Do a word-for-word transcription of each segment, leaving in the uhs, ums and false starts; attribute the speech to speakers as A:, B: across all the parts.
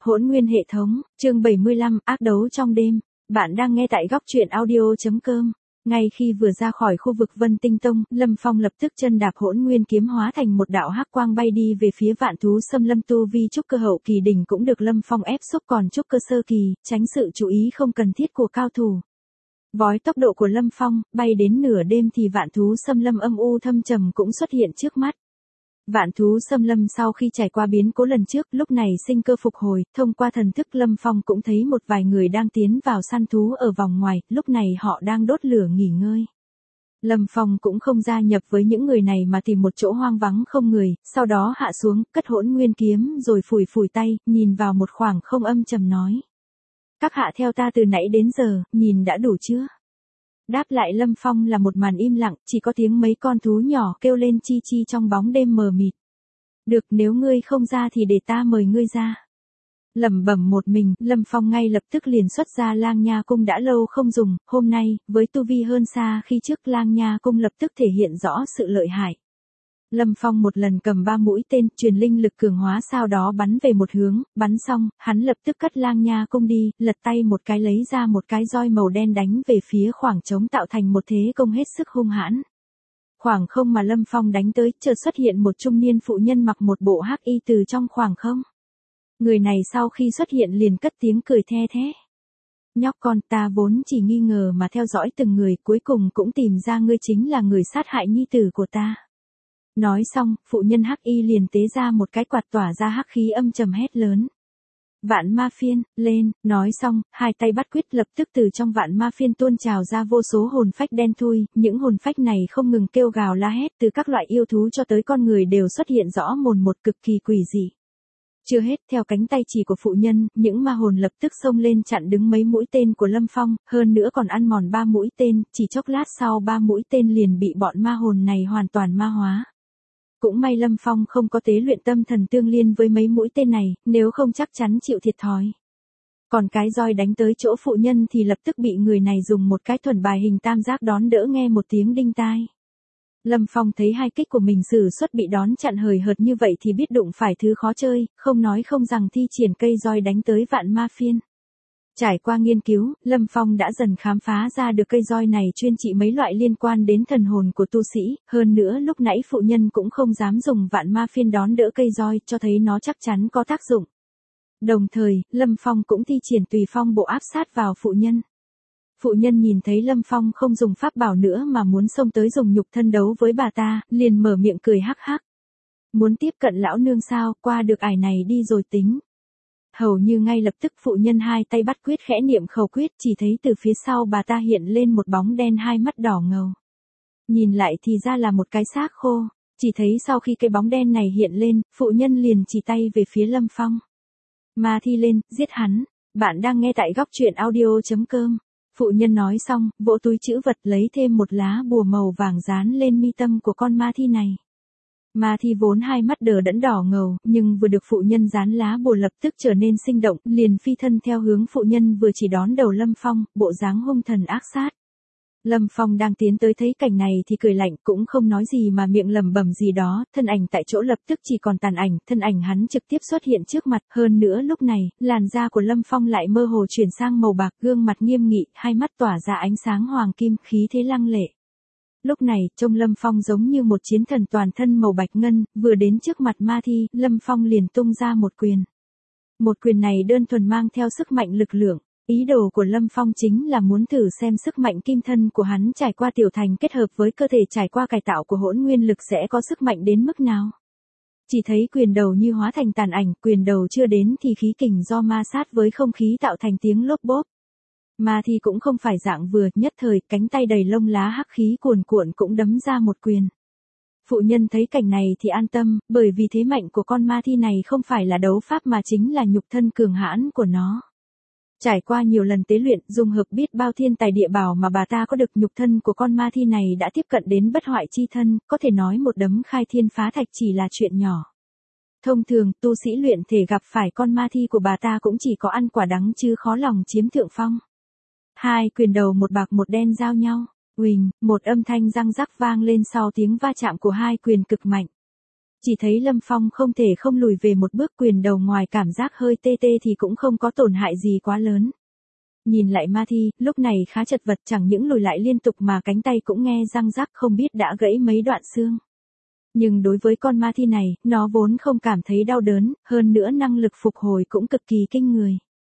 A: Hỗn Nguyên hệ thống, chương bảy mươi lăm, ác đấu trong đêm. Bạn đang nghe tại góc truyện audio.com. Ngay khi vừa ra khỏi khu vực Vân Tinh Tông, Lâm Phong lập tức chân đạp Hỗn Nguyên kiếm hóa thành một đạo hắc quang bay đi về phía Vạn Thú Xâm Lâm. Tu vi trúc cơ hậu kỳ đỉnh cũng được Lâm Phong ép xúc, còn trúc cơ sơ kỳ, tránh sự chú ý không cần thiết của cao thủ. Với tốc độ của Lâm Phong, bay đến nửa đêm thì Vạn Thú Xâm Lâm âm u thâm trầm cũng xuất hiện trước mắt. Vạn Thú Xâm Lâm sau khi trải qua biến cố lần trước, lúc này sinh cơ phục hồi, thông qua thần thức Lâm Phong cũng thấy một vài người đang tiến vào săn thú ở vòng ngoài, lúc này họ đang đốt lửa nghỉ ngơi. Lâm Phong cũng không gia nhập với những người này mà tìm một chỗ hoang vắng không người, sau đó hạ xuống, cất Hỗn Nguyên kiếm rồi phủi phủi tay, nhìn vào một khoảng không âm trầm nói. Các hạ theo ta từ nãy đến giờ, nhìn đã đủ chưa? Đáp lại Lâm Phong là một màn im lặng, chỉ có tiếng mấy con thú nhỏ kêu lên chi chi trong bóng đêm mờ mịt. Được, nếu ngươi không ra thì để ta mời ngươi ra. Lẩm bẩm một mình, Lâm Phong ngay lập tức liền xuất ra Lang Nha Cung đã lâu không dùng, hôm nay, với tu vi hơn xa khi trước, Lang Nha Cung lập tức thể hiện rõ sự lợi hại. Lâm Phong một lần cầm ba mũi tên, truyền linh lực cường hóa sau đó bắn về một hướng, bắn xong, hắn lập tức cất Lang Nha Cung đi, lật tay một cái lấy ra một cái roi màu đen đánh về phía khoảng trống tạo thành một thế công hết sức hung hãn. Khoảng không mà Lâm Phong đánh tới, chợt xuất hiện một trung niên phụ nhân mặc một bộ hắc y từ trong khoảng không. Người này sau khi xuất hiện liền cất tiếng cười the thé. Nhóc con, ta vốn chỉ nghi ngờ mà theo dõi từng người, cuối cùng cũng tìm ra ngươi chính là người sát hại nhi tử của ta. Nói xong, phụ nhân hắc y liền tế ra một cái quạt tỏa ra hắc khí âm trầm hét lớn. Vạn ma phiên, lên, nói xong, hai tay bắt quyết lập tức từ trong vạn ma phiên tuôn trào ra vô số hồn phách đen thui, những hồn phách này không ngừng kêu gào la hét, từ các loại yêu thú cho tới con người đều xuất hiện rõ mồn một, cực kỳ quỷ dị. Chưa hết, theo cánh tay chỉ của phụ nhân, những ma hồn lập tức xông lên chặn đứng mấy mũi tên của Lâm Phong, hơn nữa còn ăn mòn ba mũi tên, chỉ chốc lát sau ba mũi tên liền bị bọn ma hồn này hoàn toàn ma hóa. Cũng may Lâm Phong không có tế luyện tâm thần tương liên với mấy mũi tên này, nếu không chắc chắn chịu thiệt thòi. Còn cái roi đánh tới chỗ phụ nhân thì lập tức bị người này dùng một cái thuần bài hình tam giác đón đỡ, nghe một tiếng đinh tai. Lâm Phong thấy hai kích của mình sử xuất bị đón chặn hời hợt như vậy thì biết đụng phải thứ khó chơi, không nói không rằng thi triển cây roi đánh tới vạn ma phiên. Trải qua nghiên cứu, Lâm Phong đã dần khám phá ra được cây roi này chuyên trị mấy loại liên quan đến thần hồn của tu sĩ, hơn nữa lúc nãy phụ nhân cũng không dám dùng vạn ma phiên đón đỡ cây roi, cho thấy nó chắc chắn có tác dụng. Đồng thời, Lâm Phong cũng thi triển tùy phong bộ áp sát vào phụ nhân. Phụ nhân nhìn thấy Lâm Phong không dùng pháp bảo nữa mà muốn xông tới dùng nhục thân đấu với bà ta, liền mở miệng cười hắc hắc. Muốn tiếp cận lão nương sao, qua được ải này đi rồi tính. Hầu như ngay lập tức phụ nhân hai tay bắt quyết khẽ niệm khẩu quyết, chỉ thấy từ phía sau bà ta hiện lên một bóng đen hai mắt đỏ ngầu. Nhìn lại thì ra là một cái xác khô, chỉ thấy sau khi cái bóng đen này hiện lên, phụ nhân liền chỉ tay về phía Lâm Phong. Ma thi lên, giết hắn. Bạn đang nghe tại góc truyện audio.com. Phụ nhân nói xong, vỗ túi trữ vật lấy thêm một lá bùa màu vàng dán lên mi tâm của con ma thi này. Ma thi vốn hai mắt đờ đẫn đỏ ngầu, nhưng vừa được phụ nhân dán lá bùa lập tức trở nên sinh động, liền phi thân theo hướng phụ nhân vừa chỉ đón đầu Lâm Phong, bộ dáng hung thần ác sát. Lâm Phong đang tiến tới thấy cảnh này thì cười lạnh, cũng không nói gì mà miệng lẩm bẩm gì đó, thân ảnh tại chỗ lập tức chỉ còn tàn ảnh, thân ảnh hắn trực tiếp xuất hiện trước mặt, hơn nữa lúc này, làn da của Lâm Phong lại mơ hồ chuyển sang màu bạc, gương mặt nghiêm nghị, hai mắt tỏa ra ánh sáng hoàng kim, khí thế lăng lệ. Lúc này, trông Lâm Phong giống như một chiến thần toàn thân màu bạch ngân, vừa đến trước mặt ma thi, Lâm Phong liền tung ra một quyền. Một quyền này đơn thuần mang theo sức mạnh lực lượng. Ý đồ của Lâm Phong chính là muốn thử xem sức mạnh kim thân của hắn trải qua tiểu thành kết hợp với cơ thể trải qua cải tạo của hỗn nguyên lực sẽ có sức mạnh đến mức nào. Chỉ thấy quyền đầu như hóa thành tàn ảnh, quyền đầu chưa đến thì khí kình do ma sát với không khí tạo thành tiếng lốp bốp. Ma thì cũng không phải dạng vừa, nhất thời, cánh tay đầy lông lá hắc khí cuồn cuộn cũng đấm ra một quyền. Phụ nhân thấy cảnh này thì an tâm, bởi vì thế mạnh của con ma thi này không phải là đấu pháp mà chính là nhục thân cường hãn của nó. Trải qua nhiều lần tế luyện, dung hợp biết bao thiên tài địa bảo mà bà ta có được, nhục thân của con ma thi này đã tiếp cận đến bất hoại chi thân, có thể nói một đấm khai thiên phá thạch chỉ là chuyện nhỏ. Thông thường, tu sĩ luyện thể gặp phải con ma thi của bà ta cũng chỉ có ăn quả đắng chứ khó lòng chiếm thượng phong. Hai quyền đầu một bạc một đen giao nhau, uỳnh, một âm thanh răng rắc vang lên sau tiếng va chạm của hai quyền cực mạnh. Chỉ thấy Lâm Phong không thể không lùi về một bước, quyền đầu ngoài cảm giác hơi tê tê thì cũng không có tổn hại gì quá lớn. Nhìn lại Ma Thi, lúc này khá chật vật, chẳng những lùi lại liên tục mà cánh tay cũng nghe răng rắc, không biết đã gãy mấy đoạn xương. Nhưng đối với con Ma Thi này, nó vốn không cảm thấy đau đớn, hơn nữa năng lực phục hồi cũng cực kỳ kinh người.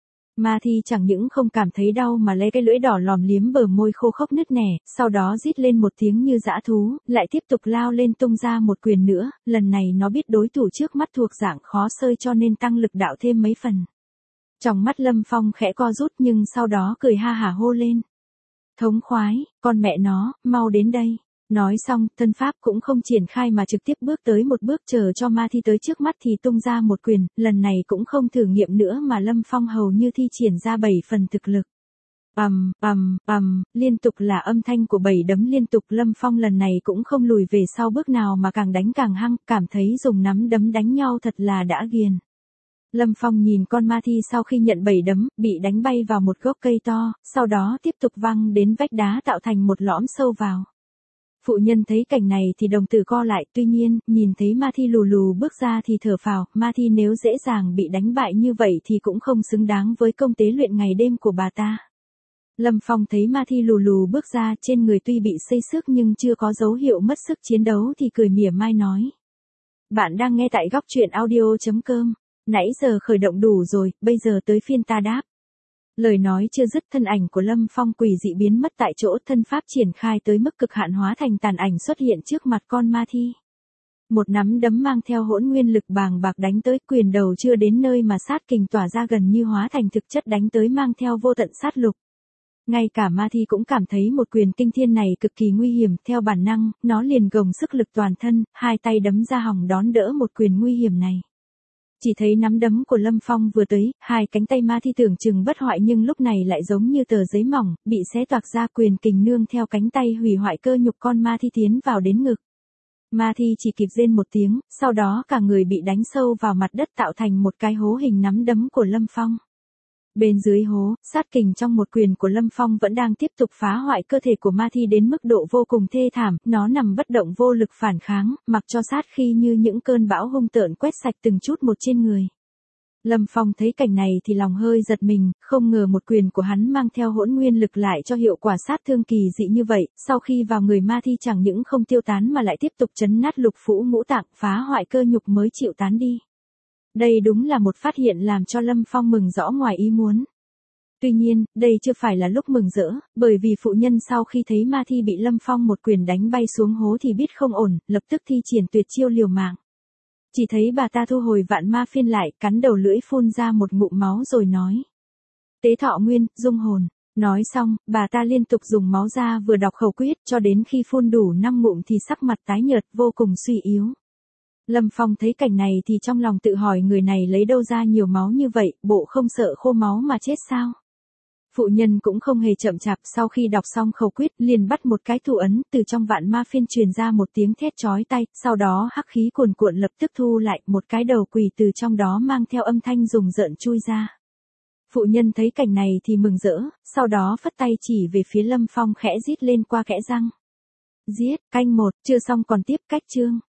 A: Ma Thi chẳng những không cảm thấy đau mà lấy cái lưỡi đỏ lòm liếm bờ môi khô khốc nứt nẻ, sau đó rít lên một tiếng như dã thú, lại tiếp tục lao lên tung ra một quyền nữa, lần này nó biết đối thủ trước mắt thuộc dạng khó xơi cho nên tăng lực đạo thêm mấy phần. Trong mắt Lâm Phong khẽ co rút nhưng sau đó cười ha hả hô lên. Thống khoái, con mẹ nó, mau đến đây. Nói xong, thân pháp cũng không triển khai mà trực tiếp bước tới một bước chờ cho Ma Thi tới trước mắt thì tung ra một quyền, lần này cũng không thử nghiệm nữa mà Lâm Phong hầu như thi triển ra bảy phần thực lực. Ầm, ầm, ầm, liên tục là âm thanh của bảy đấm liên tục, Lâm Phong lần này cũng không lùi về sau bước nào mà càng đánh càng hăng, cảm thấy dùng nắm đấm đánh nhau thật là đã ghiền. Lâm Phong nhìn con Ma Thi sau khi nhận bảy đấm, bị đánh bay vào một gốc cây to, sau đó tiếp tục văng đến vách đá tạo thành một lõm sâu vào. Phụ nhân thấy cảnh này thì đồng tử co lại, tuy nhiên, nhìn thấy Ma Thi lù lù bước ra thì thở phào, Ma Thi nếu dễ dàng bị đánh bại như vậy thì cũng không xứng đáng với công tế luyện ngày đêm của bà ta. Lâm Phong thấy Ma Thi lù lù bước ra, trên người tuy bị xây xước nhưng chưa có dấu hiệu mất sức chiến đấu thì cười mỉa mai nói. Bạn đang nghe tại góc truyện audio chấm com. Nãy giờ khởi động đủ rồi, bây giờ tới phiên ta đáp. Lời nói chưa dứt, thân ảnh của Lâm Phong quỷ dị biến mất tại chỗ, thân pháp triển khai tới mức cực hạn hóa thành tàn ảnh xuất hiện trước mặt con Ma Thi. Một nắm đấm mang theo hỗn nguyên lực bàng bạc đánh tới, quyền đầu chưa đến nơi mà sát kình tỏa ra gần như hóa thành thực chất đánh tới mang theo vô tận sát lục. Ngay cả Ma Thi cũng cảm thấy một quyền kinh thiên này cực kỳ nguy hiểm, theo bản năng, nó liền gồng sức lực toàn thân, hai tay đấm ra hòng đón đỡ một quyền nguy hiểm này. Chỉ thấy nắm đấm của Lâm Phong vừa tới, hai cánh tay Ma Thi tưởng chừng bất hoại nhưng lúc này lại giống như tờ giấy mỏng, bị xé toạc ra, quyền kình nương theo cánh tay hủy hoại cơ nhục con Ma Thi tiến vào đến ngực. Ma Thi chỉ kịp rên một tiếng, sau đó cả người bị đánh sâu vào mặt đất tạo thành một cái hố hình nắm đấm của Lâm Phong. Bên dưới hố, sát kình trong một quyền của Lâm Phong vẫn đang tiếp tục phá hoại cơ thể của Ma Thi đến mức độ vô cùng thê thảm, nó nằm bất động vô lực phản kháng, mặc cho sát khí như những cơn bão hung tợn quét sạch từng chút một trên người. Lâm Phong thấy cảnh này thì lòng hơi giật mình, không ngờ một quyền của hắn mang theo hỗn nguyên lực lại cho hiệu quả sát thương kỳ dị như vậy, sau khi vào người Ma Thi chẳng những không tiêu tán mà lại tiếp tục chấn nát lục phủ ngũ tạng, phá hoại cơ nhục mới chịu tán đi. Đây đúng là một phát hiện làm cho Lâm Phong mừng rõ ngoài ý muốn. Tuy nhiên, đây chưa phải là lúc mừng rỡ, bởi vì phụ nhân sau khi thấy Ma Thi bị Lâm Phong một quyền đánh bay xuống hố thì biết không ổn, lập tức thi triển tuyệt chiêu liều mạng. Chỉ thấy bà ta thu hồi vạn ma phiên lại, cắn đầu lưỡi phun ra một ngụm máu rồi nói. Tế thọ nguyên, dung hồn. Nói xong, bà ta liên tục dùng máu ra vừa đọc khẩu quyết cho đến khi phun đủ năm ngụm thì sắc mặt tái nhợt vô cùng suy yếu. Lâm Phong thấy cảnh này thì trong lòng tự hỏi người này lấy đâu ra nhiều máu như vậy, bộ không sợ khô máu mà chết sao? Phụ nhân cũng không hề chậm chạp, sau khi đọc xong khẩu quyết liền bắt một cái thủ ấn, từ trong vạn ma phiên truyền ra một tiếng thét chói tai, sau đó hắc khí cuồn cuộn lập tức thu lại, một cái đầu quỷ từ trong đó mang theo âm thanh rùng rợn chui ra. Phụ nhân thấy cảnh này thì mừng rỡ, sau đó phất tay chỉ về phía Lâm Phong khẽ rít lên qua kẽ răng. Giết, canh một, chưa xong còn tiếp, cách chương.